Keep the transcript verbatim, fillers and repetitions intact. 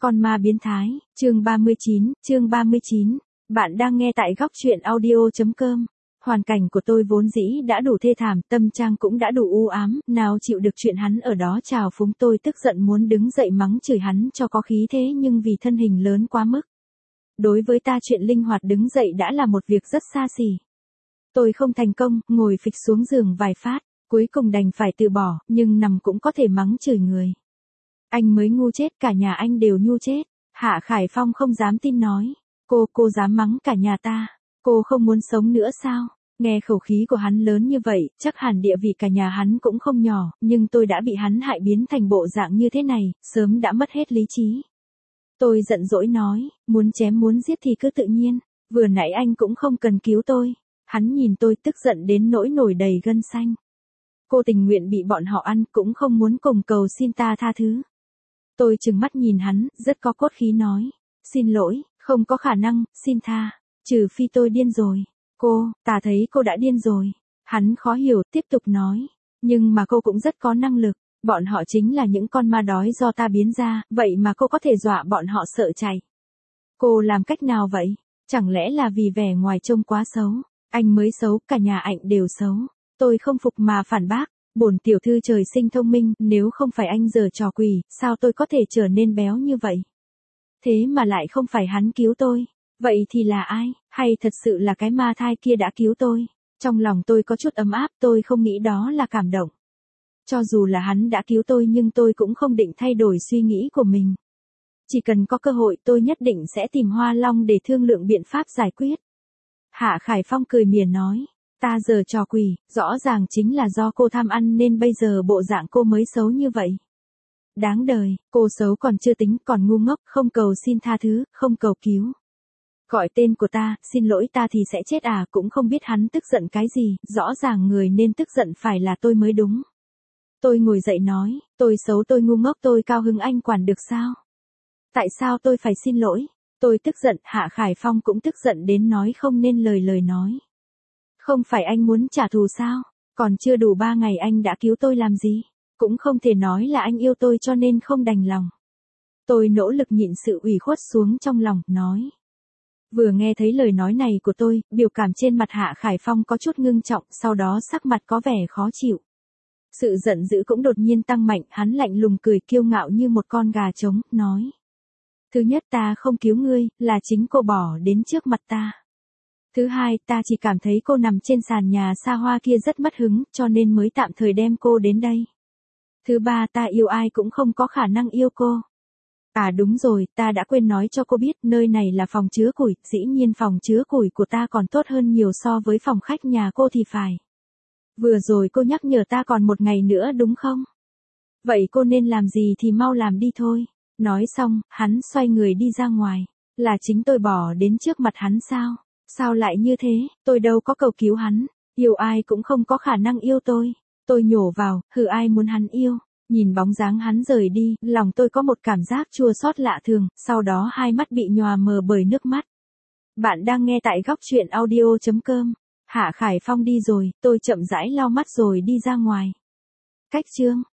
Con ma biến thái, chương ba mươi chín, chương ba mươi chín. Bạn đang nghe tại góc truyện audio chấm com. Hoàn cảnh của tôi vốn dĩ đã đủ thê thảm, tâm trạng cũng đã đủ u ám, nào chịu được chuyện hắn ở đó trào phúng tôi, tức giận muốn đứng dậy mắng chửi hắn cho có khí thế, nhưng vì thân hình lớn quá mức. Đối với ta chuyện linh hoạt đứng dậy đã là một việc rất xa xỉ. Tôi không thành công, ngồi phịch xuống giường vài phát, cuối cùng đành phải từ bỏ, nhưng nằm cũng có thể mắng chửi người. Anh mới ngu chết, cả nhà anh đều ngu chết. Hạ Khải Phong không dám tin nói. Cô, cô dám mắng cả nhà ta. Cô không muốn sống nữa sao? Nghe khẩu khí của hắn lớn như vậy, chắc hẳn địa vị cả nhà hắn cũng không nhỏ, nhưng tôi đã bị hắn hại biến thành bộ dạng như thế này, sớm đã mất hết lý trí. Tôi giận dỗi nói, muốn chém muốn giết thì cứ tự nhiên, vừa nãy anh cũng không cần cứu tôi. Hắn nhìn tôi tức giận đến nỗi nổi đầy gân xanh. Cô tình nguyện bị bọn họ ăn cũng không muốn cùng cầu xin ta tha thứ. Tôi trừng mắt nhìn hắn, rất có cốt khí nói. Xin lỗi, không có khả năng, xin tha. Trừ phi tôi điên rồi. Cô, ta thấy cô đã điên rồi. Hắn khó hiểu, tiếp tục nói. Nhưng mà cô cũng rất có năng lực. Bọn họ chính là những con ma đói do ta biến ra, vậy mà cô có thể dọa bọn họ sợ chạy. Cô làm cách nào vậy? Chẳng lẽ là vì vẻ ngoài trông quá xấu? Anh mới xấu, cả nhà anh đều xấu. Tôi không phục mà phản bác. Bổn tiểu thư trời sinh thông minh, nếu không phải anh giở trò quỷ, sao tôi có thể trở nên béo như vậy? Thế mà lại không phải hắn cứu tôi. Vậy thì là ai? Hay thật sự là cái ma thai kia đã cứu tôi? Trong lòng tôi có chút ấm áp, tôi không nghĩ đó là cảm động. Cho dù là hắn đã cứu tôi nhưng tôi cũng không định thay đổi suy nghĩ của mình. Chỉ cần có cơ hội tôi nhất định sẽ tìm Hoa Long để thương lượng biện pháp giải quyết. Hạ Khải Phong cười mỉa nói. Ta giở trò quỷ, rõ ràng chính là do cô tham ăn nên bây giờ bộ dạng cô mới xấu như vậy. Đáng đời, cô xấu còn chưa tính, còn ngu ngốc, không cầu xin tha thứ, không cầu cứu. Gọi tên của ta, xin lỗi ta thì sẽ chết à, cũng không biết hắn tức giận cái gì, rõ ràng người nên tức giận phải là tôi mới đúng. Tôi ngồi dậy nói, tôi xấu tôi ngu ngốc tôi cao hứng anh quản được sao? Tại sao tôi phải xin lỗi? Tôi tức giận, Hạ Khải Phong cũng tức giận đến nói không nên lời lời nói. Không phải anh muốn trả thù sao? Còn chưa đủ ba ngày anh đã cứu tôi làm gì? Cũng không thể nói là anh yêu tôi cho nên không đành lòng. Tôi nỗ lực nhịn sự ủy khuất xuống trong lòng, nói. Vừa nghe thấy lời nói này của tôi, biểu cảm trên mặt Hạ Khải Phong có chút ngưng trọng, sau đó sắc mặt có vẻ khó chịu. Sự giận dữ cũng đột nhiên tăng mạnh, hắn lạnh lùng cười kiêu ngạo như một con gà trống, nói. Thứ nhất ta không cứu ngươi, là chính cô bỏ đến trước mặt ta. Thứ hai, ta chỉ cảm thấy cô nằm trên sàn nhà xa hoa kia rất mất hứng, cho nên mới tạm thời đem cô đến đây. Thứ ba, ta yêu ai cũng không có khả năng yêu cô. À đúng rồi, ta đã quên nói cho cô biết, nơi này là phòng chứa củi, dĩ nhiên phòng chứa củi của ta còn tốt hơn nhiều so với phòng khách nhà cô thì phải. Vừa rồi cô nhắc nhở ta còn một ngày nữa đúng không? Vậy cô nên làm gì thì mau làm đi thôi. Nói xong, hắn xoay người đi ra ngoài. Là chính tôi bỏ đến trước mặt hắn sao? Sao lại như thế, tôi đâu có cầu cứu hắn, yêu ai cũng không có khả năng yêu tôi. Tôi nhổ vào, hừ ai muốn hắn yêu. Nhìn bóng dáng hắn rời đi, lòng tôi có một cảm giác chua xót lạ thường, sau đó hai mắt bị nhòa mờ bởi nước mắt. Bạn đang nghe tại góc truyện audio chấm com. Hạ Khải Phong đi rồi, tôi chậm rãi lau mắt rồi đi ra ngoài. Cách chương